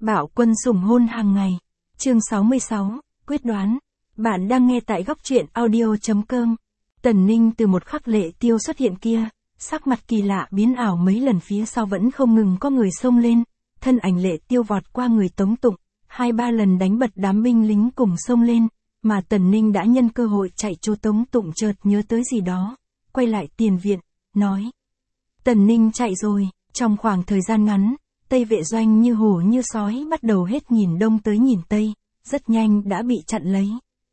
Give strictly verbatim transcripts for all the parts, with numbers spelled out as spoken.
Bạo quân sủng hôn hàng ngày. Chương sáu mươi sáu, quyết đoán. Bạn đang nghe tại góc truyện audio.com. Tần Ninh từ một khắc Lệ Tiêu xuất hiện kia, sắc mặt kỳ lạ biến ảo mấy lần, phía sau vẫn không ngừng có người xông lên, thân ảnh Lệ Tiêu vọt qua người Tống Tụng, hai ba lần đánh bật đám binh lính cùng xông lên, mà Tần Ninh đã nhân cơ hội chạy trốn. Tống Tụng chợt nhớ tới gì đó, quay lại tiền viện, nói. Tần Ninh chạy rồi. Trong khoảng thời gian ngắn, Tây vệ doanh như hổ như sói bắt đầu hết nhìn đông tới nhìn tây, rất nhanh đã bị chặn lấy.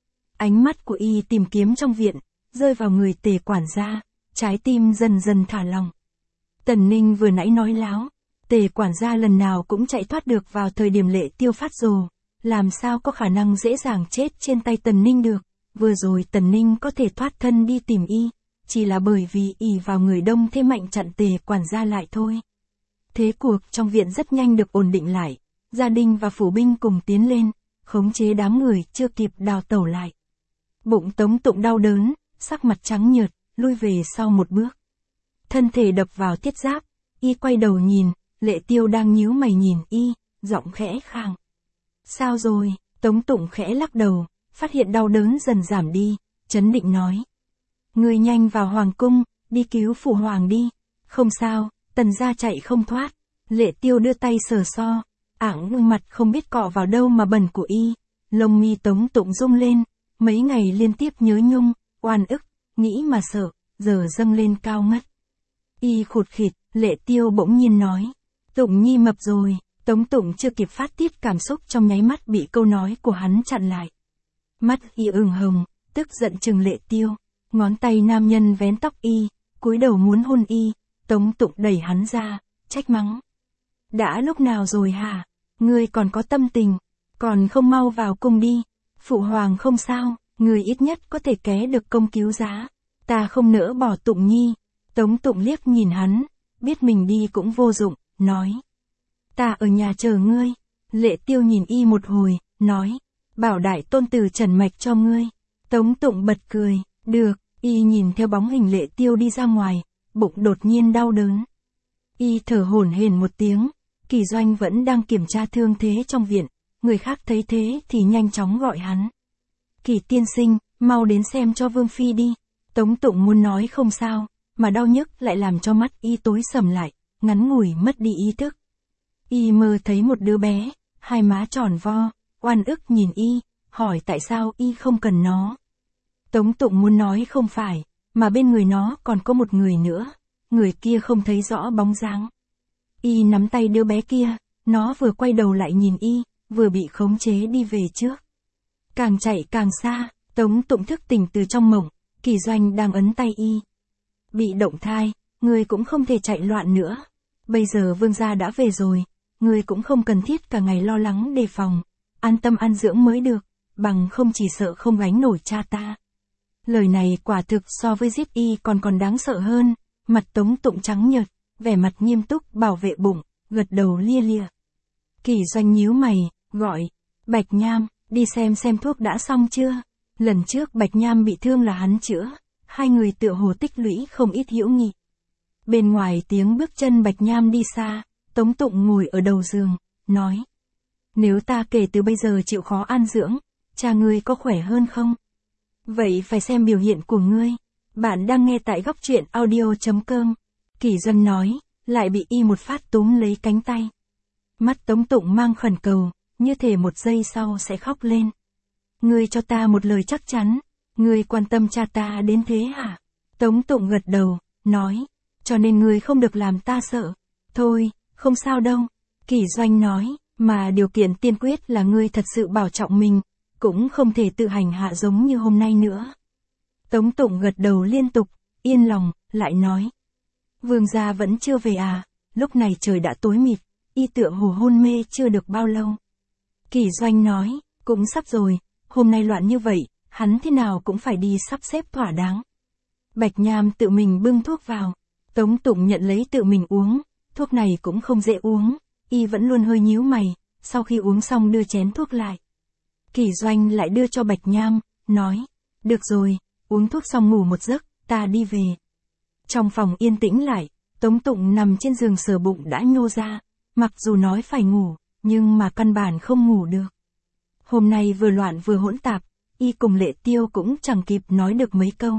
Ánh mắt của y tìm kiếm trong viện, rơi vào người Tề quản gia, trái tim dần dần thả lỏng. Tần Ninh vừa nãy nói láo, Tề quản gia lần nào cũng chạy thoát được vào thời điểm Lệ Tiêu phát rồ, làm sao có khả năng dễ dàng chết trên tay Tần Ninh được. Vừa rồi Tần Ninh có thể thoát thân đi tìm y, chỉ là bởi vì ỷ vào người đông thế mạnh chặn Tề quản gia lại thôi. Thế cuộc trong viện rất nhanh được ổn định lại, gia đình và phủ binh cùng tiến lên, khống chế đám người chưa kịp đào tẩu lại. Bụng Tống Tụng đau đớn, sắc mặt trắng nhợt, lui về sau một bước. Thân thể đập vào thiết giáp, y quay đầu nhìn, Lệ Tiêu đang nhíu mày nhìn y, giọng khẽ khàng. Sao rồi? Tống Tụng khẽ lắc đầu, phát hiện đau đớn dần giảm đi, trấn định nói. Người nhanh vào hoàng cung, đi cứu phụ hoàng đi. Không sao, Tần gia chạy không thoát. Lệ Tiêu đưa tay sờ so, ảng gương mặt không biết cọ vào đâu mà bẩn của y. Lông mi Tống Tụng rung lên, mấy ngày liên tiếp nhớ nhung, oan ức, nghĩ mà sợ, giờ dâng lên cao ngất. Y khụt khịt, Lệ Tiêu bỗng nhiên nói. Tụng nhi mập rồi. Tống Tụng chưa kịp phát tiết cảm xúc trong nháy mắt bị câu nói của hắn chặn lại. Mắt y ửng hồng, tức giận trừng Lệ Tiêu. Ngón tay nam nhân vén tóc y, cúi đầu muốn hôn y. Tống Tụng đẩy hắn ra, trách mắng. Đã lúc nào rồi hả? Ngươi còn có tâm tình, còn không mau vào cung đi. Phụ hoàng không sao, ngươi ít nhất có thể ké được công cứu giá. Ta không nỡ bỏ Tụng nhi. Tống Tụng liếc nhìn hắn, biết mình đi cũng vô dụng, nói. Ta ở nhà chờ ngươi. Lệ Tiêu nhìn y một hồi, nói. Bảo đại tôn tử trần mạch cho ngươi. Tống Tụng bật cười, được. Y nhìn theo bóng hình Lệ Tiêu đi ra ngoài, bụng đột nhiên đau đớn. Y thở hổn hển một tiếng, Kỳ Doanh vẫn đang kiểm tra thương thế trong viện, người khác thấy thế thì nhanh chóng gọi hắn. Kỳ tiên sinh, mau đến xem cho Vương Phi đi. Tống Tụng muốn nói không sao, mà đau nhức lại làm cho mắt y tối sầm lại, ngắn ngủi mất đi ý thức. Y mơ thấy một đứa bé, hai má tròn vo, oan ức nhìn y, hỏi tại sao y không cần nó. Tống Tụng muốn nói không phải, mà bên người nó còn có một người nữa, người kia không thấy rõ bóng dáng. Y nắm tay đứa bé kia, nó vừa quay đầu lại nhìn y, vừa bị khống chế đi về trước. Càng chạy càng xa, Tống Tụng thức tỉnh từ trong mộng, Kỳ Doanh đang ấn tay y. Bị động thai, người cũng không thể chạy loạn nữa. Bây giờ vương gia đã về rồi, người cũng không cần thiết cả ngày lo lắng đề phòng, an tâm ăn dưỡng mới được, bằng không chỉ sợ không gánh nổi cha ta. Lời này quả thực so với giết y còn còn đáng sợ hơn, mặt Tống Tụng trắng nhợt, vẻ mặt nghiêm túc bảo vệ bụng, gật đầu lia lịa. Kỳ Doanh nhíu mày, gọi, Bạch Nham, đi xem xem thuốc đã xong chưa. Lần trước Bạch Nham bị thương là hắn chữa, hai người tựa hồ tích lũy không ít hữu nghị. Bên ngoài tiếng bước chân Bạch Nham đi xa, Tống Tụng ngồi ở đầu giường, nói. Nếu ta kể từ bây giờ chịu khó an dưỡng, cha ngươi có khỏe hơn không? Vậy phải xem biểu hiện của ngươi. Bạn đang nghe tại góc truyện audio.com. Kỳ Doanh nói, lại bị y một phát túm lấy cánh tay. Mắt Tống Tụng mang khẩn cầu, như thể một giây sau sẽ khóc lên. Ngươi cho ta một lời chắc chắn, ngươi quan tâm cha ta đến thế hả? Tống Tụng gật đầu, nói, cho nên ngươi không được làm ta sợ. Thôi, không sao đâu. Kỳ Doanh nói, mà điều kiện tiên quyết là ngươi thật sự bảo trọng mình, cũng không thể tự hành hạ giống như hôm nay nữa. Tống Tụng gật đầu liên tục, yên lòng, lại nói. Vương gia vẫn chưa về à? Lúc này trời đã tối mịt, y tựa hồ hôn mê chưa được bao lâu. Kỳ Doanh nói, cũng sắp rồi, hôm nay loạn như vậy, hắn thế nào cũng phải đi sắp xếp thỏa đáng. Bạch Nham tự mình bưng thuốc vào, Tống Tụng nhận lấy tự mình uống, thuốc này cũng không dễ uống, y vẫn luôn hơi nhíu mày, sau khi uống xong đưa chén thuốc lại. Kỳ Doanh lại đưa cho Bạch Nham, nói, được rồi, uống thuốc xong ngủ một giấc, ta đi về. Trong phòng yên tĩnh lại, Tống Tụng nằm trên giường sờ bụng đã nhô ra, mặc dù nói phải ngủ, nhưng mà căn bản không ngủ được. Hôm nay vừa loạn vừa hỗn tạp, y cùng Lệ Tiêu cũng chẳng kịp nói được mấy câu.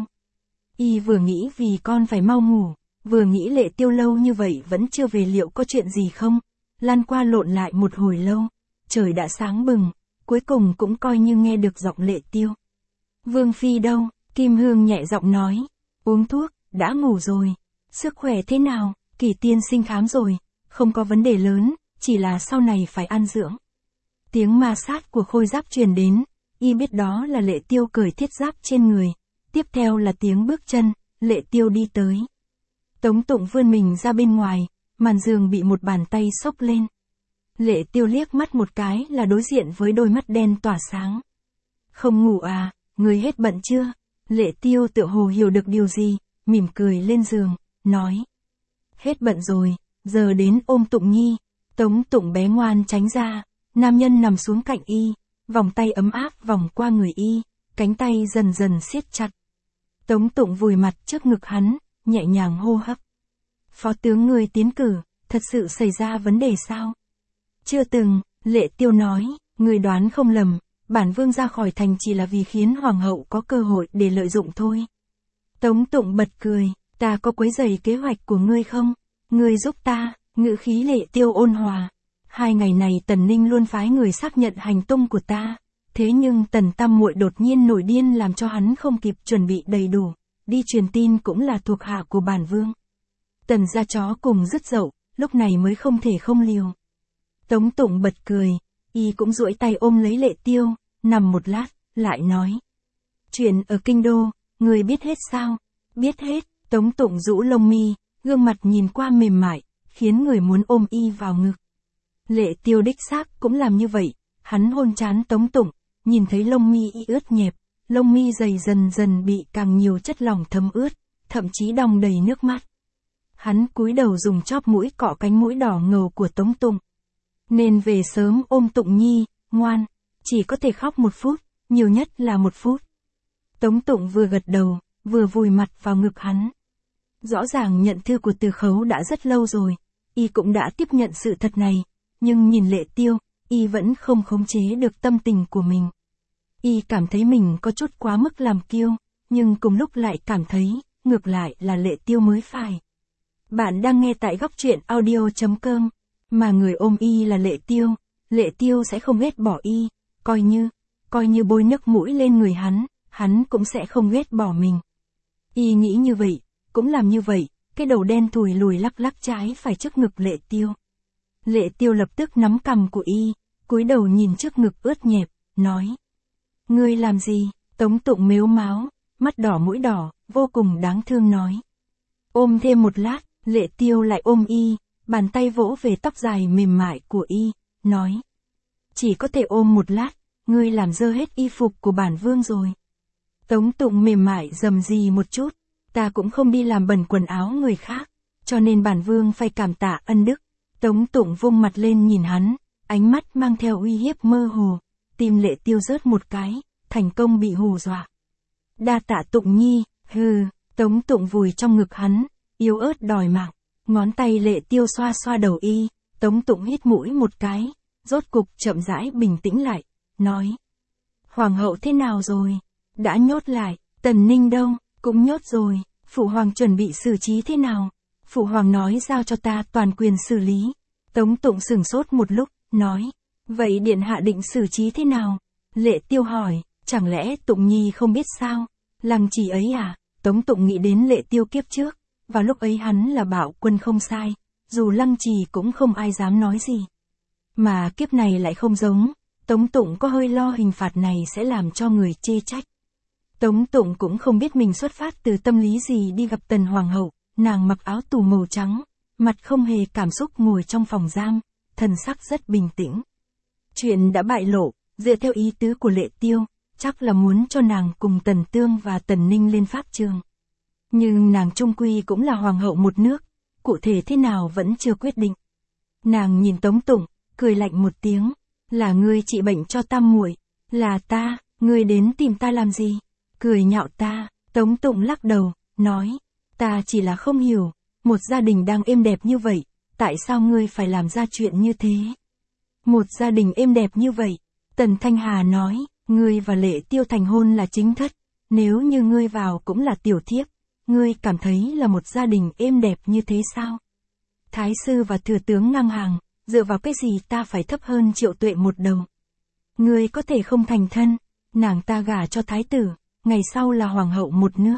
Y vừa nghĩ vì con phải mau ngủ, vừa nghĩ Lệ Tiêu lâu như vậy vẫn chưa về liệu có chuyện gì không, lăn qua lộn lại một hồi lâu, trời đã sáng bừng, cuối cùng cũng coi như nghe được giọng Lệ Tiêu. Vương Phi đâu? Kim Hương nhẹ giọng nói, uống thuốc, đã ngủ rồi, sức khỏe thế nào? Kỳ tiên sinh khám rồi, không có vấn đề lớn, chỉ là sau này phải ăn dưỡng. Tiếng ma sát của khôi giáp truyền đến, y biết đó là Lệ Tiêu cởi thiết giáp trên người, tiếp theo là tiếng bước chân, Lệ Tiêu đi tới. Tống Tụng vươn mình ra bên ngoài, màn giường bị một bàn tay xốc lên. Lệ Tiêu liếc mắt một cái là đối diện với đôi mắt đen tỏa sáng. Không ngủ à, người hết bận chưa? Lệ Tiêu tựa hồ hiểu được điều gì, mỉm cười lên giường, nói. Hết bận rồi, giờ đến ôm Tụng Nhi. Tống Tụng bé ngoan tránh ra, nam nhân nằm xuống cạnh y, vòng tay ấm áp vòng qua người y, cánh tay dần dần siết chặt. Tống Tụng vùi mặt trước ngực hắn, nhẹ nhàng hô hấp. Phó tướng người tiến cử, thật sự xảy ra vấn đề sao? Chưa từng, Lệ Tiêu nói, người đoán không lầm, bản vương ra khỏi thành chỉ là vì khiến hoàng hậu có cơ hội để lợi dụng thôi. Tống Tụng bật cười, ta có quấy rầy kế hoạch của ngươi không? Ngươi giúp ta, ngữ khí Lệ Tiêu ôn hòa. Hai ngày này Tần Ninh luôn phái người xác nhận hành tung của ta, thế nhưng Tần Tam muội đột nhiên nổi điên làm cho hắn không kịp chuẩn bị đầy đủ, đi truyền tin cũng là thuộc hạ của bản vương. Tần gia chó cùng dứt dậu, lúc này mới không thể không liều. Tống Tụng bật cười, y cũng duỗi tay ôm lấy Lệ Tiêu, nằm một lát, lại nói. Chuyện ở kinh đô, người biết hết sao? Biết hết, Tống Tụng rũ lông mi, gương mặt nhìn qua mềm mại, khiến người muốn ôm y vào ngực. Lệ Tiêu đích xác cũng làm như vậy, hắn hôn trán Tống Tụng, nhìn thấy lông mi y ướt nhẹp, lông mi dày dần dần bị càng nhiều chất lỏng thấm ướt, thậm chí đong đầy nước mắt. Hắn cúi đầu dùng chóp mũi cọ cánh mũi đỏ ngầu của Tống Tụng. Nên về sớm ôm Tụng Nhi, ngoan, chỉ có thể khóc một phút, nhiều nhất là một phút. Tống Tụng vừa gật đầu, vừa vùi mặt vào ngực hắn. Rõ ràng nhận thư của Từ Khấu đã rất lâu rồi, y cũng đã tiếp nhận sự thật này, nhưng nhìn Lệ Tiêu, y vẫn không khống chế được tâm tình của mình. Y cảm thấy mình có chút quá mức làm kiêu, nhưng cùng lúc lại cảm thấy, ngược lại là Lệ Tiêu mới phải. Bạn đang nghe tại góc truyện audio chấm com, mà người ôm y là Lệ Tiêu, Lệ Tiêu sẽ không ghét bỏ y, coi như, coi như bôi nước mũi lên người hắn, hắn cũng sẽ không ghét bỏ mình. Y nghĩ như vậy, cũng làm như vậy, cái đầu đen thùi lùi lắc lắc trái phải trước ngực Lệ Tiêu. Lệ Tiêu lập tức nắm cằm của y, cúi đầu nhìn trước ngực ướt nhẹp, nói. Ngươi làm gì? Tống Tụng mếu máo, mắt đỏ mũi đỏ, vô cùng đáng thương nói. Ôm thêm một lát, Lệ Tiêu lại ôm y, bàn tay vỗ về tóc dài mềm mại của y, nói. Chỉ có thể ôm một lát, ngươi làm dơ hết y phục của bản vương rồi. Tống Tụng mềm mại dầm gì một chút, ta cũng không đi làm bẩn quần áo người khác, cho nên bản vương phải cảm tạ ân đức. Tống Tụng vung mặt lên nhìn hắn, ánh mắt mang theo uy hiếp mơ hồ, tim Lệ Tiêu rớt một cái, thành công bị hù dọa. Đa tạ Tụng Nhi, hừ, Tống Tụng vùi trong ngực hắn, yếu ớt đòi mạng, ngón tay Lệ Tiêu xoa xoa đầu y, Tống Tụng hít mũi một cái, rốt cục chậm rãi bình tĩnh lại, nói. Hoàng hậu thế nào rồi? Đã nhốt lại, Tần Ninh đâu? Cũng nhốt rồi, Phụ Hoàng chuẩn bị xử trí thế nào? Phụ Hoàng nói giao cho ta toàn quyền xử lý. Tống Tụng sửng sốt một lúc, nói. Vậy Điện Hạ định xử trí thế nào? Lệ Tiêu hỏi, chẳng lẽ Tụng Nhi không biết sao? Lăng Trì ấy à? Tống Tụng nghĩ đến Lệ Tiêu kiếp trước, vào lúc ấy hắn là bạo quân không sai, dù Lăng Trì cũng không ai dám nói gì. Mà kiếp này lại không giống, Tống Tụng có hơi lo hình phạt này sẽ làm cho người chê trách. Tống Tụng cũng không biết mình xuất phát từ tâm lý gì đi gặp Tần Hoàng hậu, nàng mặc áo tù màu trắng, mặt không hề cảm xúc ngồi trong phòng giam, thần sắc rất bình tĩnh. Chuyện đã bại lộ, dựa theo ý tứ của Lệ Tiêu, chắc là muốn cho nàng cùng Tần Tương và Tần Ninh lên pháp trường. Nhưng nàng trung quy cũng là hoàng hậu một nước, cụ thể thế nào vẫn chưa quyết định. Nàng nhìn Tống Tụng, cười lạnh một tiếng, là ngươi trị bệnh cho Tam muội, là ta, ngươi đến tìm ta làm gì? Cười nhạo ta, Tống Tụng lắc đầu, nói, ta chỉ là không hiểu, một gia đình đang êm đẹp như vậy, tại sao ngươi phải làm ra chuyện như thế? Một gia đình êm đẹp như vậy. Tần Thanh Hà nói, ngươi và Lệ Tiêu thành hôn là chính thất, nếu như ngươi vào cũng là tiểu thiếp, ngươi cảm thấy là một gia đình êm đẹp như thế sao? Thái sư và thừa tướng ngang hàng, dựa vào cái gì ta phải thấp hơn Triệu Tuệ một đầu? Ngươi có thể không thành thân, nàng ta gả cho thái tử, ngày sau là hoàng hậu một nước.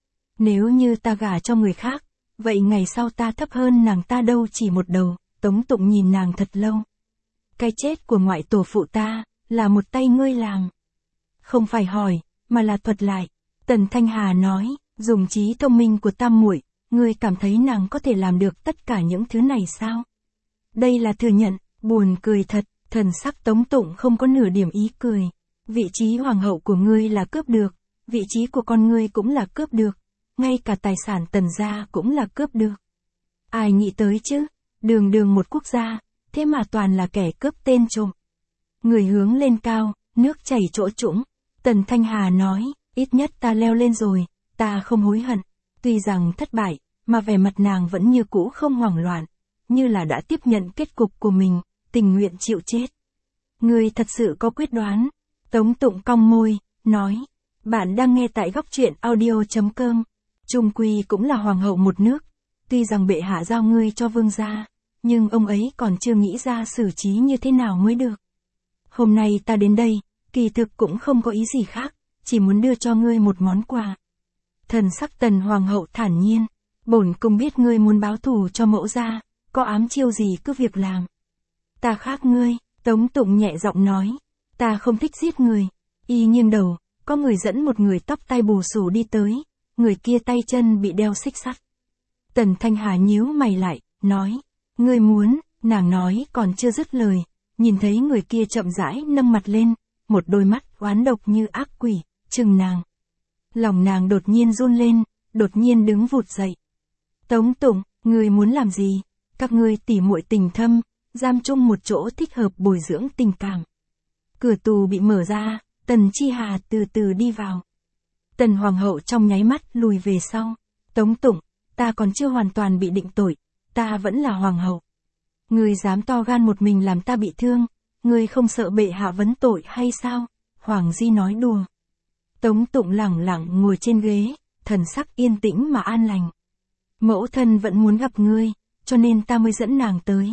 Nếu như ta gả cho người khác, vậy ngày sau ta thấp hơn nàng ta đâu chỉ một đầu. Tống Tụng nhìn nàng thật lâu. Cái chết của ngoại tổ phụ ta, là một tay ngươi làm. Không phải hỏi, mà là thuật lại. Tần Thanh Hà nói, dùng trí thông minh của tam muội, ngươi cảm thấy nàng có thể làm được tất cả những thứ này sao? Đây là thừa nhận, buồn cười thật, thần sắc Tống Tụng không có nửa điểm ý cười. Vị trí hoàng hậu của ngươi là cướp được, vị trí của con ngươi cũng là cướp được, ngay cả tài sản Tần gia cũng là cướp được. Ai nghĩ tới chứ, đường đường một quốc gia, thế mà toàn là kẻ cướp tên trộm. Người hướng lên cao, nước chảy chỗ trũng. Tần Thanh Hà nói, ít nhất ta leo lên rồi, ta không hối hận. Tuy rằng thất bại, mà vẻ mặt nàng vẫn như cũ không hoảng loạn, như là đã tiếp nhận kết cục của mình, tình nguyện chịu chết. Ngươi thật sự có quyết đoán. Tống Tụng cong môi, nói, bạn đang nghe tại góc truyện audio chấm com. Trung quy cũng là hoàng hậu một nước, tuy rằng bệ hạ giao ngươi cho vương gia, nhưng ông ấy còn chưa nghĩ ra xử trí như thế nào mới được. Hôm nay ta đến đây, kỳ thực cũng không có ý gì khác, chỉ muốn đưa cho ngươi một món quà. Thần sắc Tần hoàng hậu thản nhiên, bổn cung biết ngươi muốn báo thù cho mẫu gia, có ám chiêu gì cứ việc làm. Ta khác ngươi, Tống Tụng nhẹ giọng nói, ta không thích giết người. Y nghiêng đầu, có người dẫn một người tóc tai bù xù đi tới, người kia tay chân bị đeo xích sắt. Tần Thanh Hà nhíu mày lại, nói, ngươi muốn, nàng nói còn chưa dứt lời, nhìn thấy người kia chậm rãi nâng mặt lên, một đôi mắt oán độc như ác quỷ, trừng nàng. Lòng nàng đột nhiên run lên, đột nhiên đứng vụt dậy. Tống Tụng, ngươi muốn làm gì? Các ngươi tỉ muội tình thâm, giam chung một chỗ thích hợp bồi dưỡng tình cảm. Cửa tù bị mở ra, Tần Chi Hà từ từ đi vào. Tần hoàng hậu trong nháy mắt lùi về sau. Tống Tụng, ta còn chưa hoàn toàn bị định tội, ta vẫn là hoàng hậu. Ngươi dám to gan một mình làm ta bị thương, ngươi không sợ bệ hạ vấn tội hay sao? Hoàng Di nói đùa. Tống Tụng lẳng lặng ngồi trên ghế, thần sắc yên tĩnh mà an lành. Mẫu thân vẫn muốn gặp ngươi, cho nên ta mới dẫn nàng tới.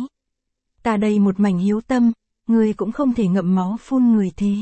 Ta đây một mảnh hiếu tâm, ngươi cũng không thể ngậm máu phun người thế.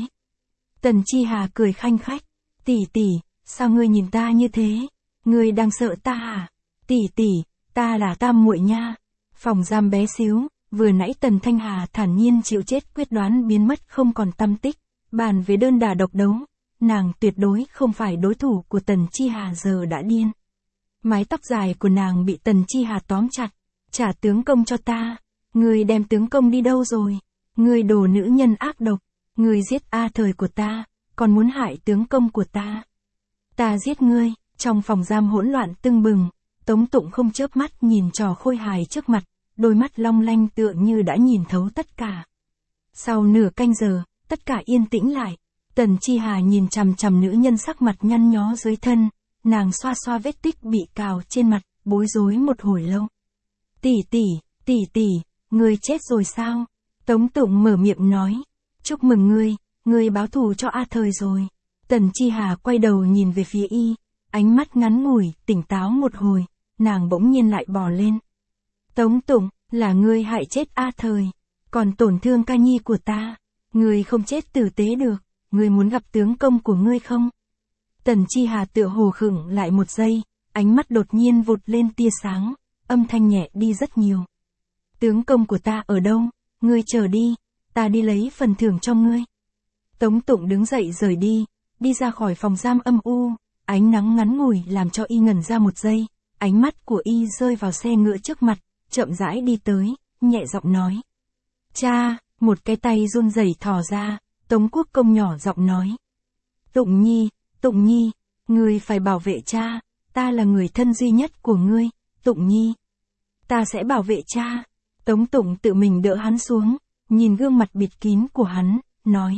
Tần Chi Hà cười khanh khách, tỷ tỷ, sao ngươi nhìn ta như thế? Ngươi đang sợ ta à? Tỷ tỷ, ta là tam muội nha. Phòng giam bé xíu, vừa nãy Tần Thanh Hà thản nhiên chịu chết quyết đoán biến mất không còn tăm tích. Bàn về đơn đả độc đấu, nàng tuyệt đối không phải đối thủ của Tần Chi Hà giờ đã điên. Mái tóc dài của nàng bị Tần Chi Hà tóm chặt, trả tướng công cho ta. Ngươi đem tướng công đi đâu rồi? Ngươi đồ nữ nhân ác độc, ngươi giết A Thời của ta, còn muốn hại tướng công của ta. Ta giết ngươi. Trong phòng giam hỗn loạn tưng bừng, Tống Tụng không chớp mắt nhìn trò khôi hài trước mặt, đôi mắt long lanh tựa như đã nhìn thấu tất cả. Sau nửa canh giờ, tất cả yên tĩnh lại. Tần Chi Hà nhìn chằm chằm nữ nhân sắc mặt nhăn nhó dưới thân, nàng xoa xoa vết tích bị cào trên mặt, bối rối một hồi lâu. Tỷ tỷ, tỷ tỷ, ngươi chết rồi sao? Tống Tụng mở miệng nói, chúc mừng ngươi, ngươi báo thù cho A Thời rồi. Tần Chi Hà quay đầu nhìn về phía y, ánh mắt ngắn ngủi, tỉnh táo một hồi, nàng bỗng nhiên lại bò lên. Tống Tụng, là ngươi hại chết A Thời, còn tổn thương ca nhi của ta. Ngươi không chết tử tế được, ngươi muốn gặp tướng công của ngươi không? Tần Chi Hà tựa hồ khựng lại một giây, ánh mắt đột nhiên vụt lên tia sáng, âm thanh nhẹ đi rất nhiều. Tướng công của ta ở đâu? Ngươi chờ đi, ta đi lấy phần thưởng cho ngươi. Tống Tụng đứng dậy rời đi, đi ra khỏi phòng giam âm u, ánh nắng ngắn ngủi làm cho y ngẩn ra một giây, ánh mắt của y rơi vào xe ngựa trước mặt, chậm rãi đi tới, nhẹ giọng nói. Cha, một cái tay run rẩy thò ra, Tống Quốc Công nhỏ giọng nói. Tụng Nhi, Tụng Nhi, ngươi phải bảo vệ cha, ta là người thân duy nhất của ngươi, Tụng Nhi. Ta sẽ bảo vệ cha. Tống Tụng tự mình đỡ hắn xuống, nhìn gương mặt bịt kín của hắn, nói.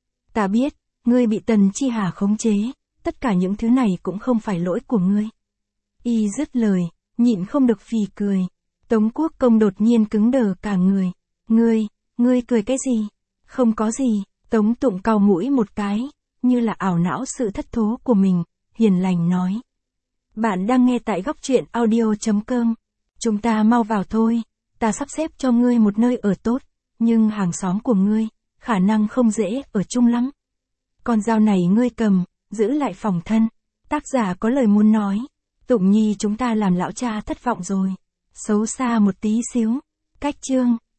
Ta biết, ngươi bị Tần Chi Hà khống chế, tất cả những thứ này cũng không phải lỗi của ngươi. Y dứt lời, nhịn không được phì cười. Tống Quốc Công đột nhiên cứng đờ cả người. Ngươi, Ngươi cười cái gì? Không có gì, Tống Tụng cau mũi một cái, như là ảo não sự thất thố của mình, hiền lành nói. Bạn đang nghe tại góc truyện audio.com. Chúng ta mau vào thôi, ta sắp xếp cho ngươi một nơi ở tốt, nhưng hàng xóm của ngươi, khả năng không dễ ở chung lắm. Con dao này ngươi cầm, giữ lại phòng thân. Tác giả có lời muốn nói. Tụng Nhi chúng ta làm lão cha thất vọng rồi. Xấu xa một tí xíu. Cách chương.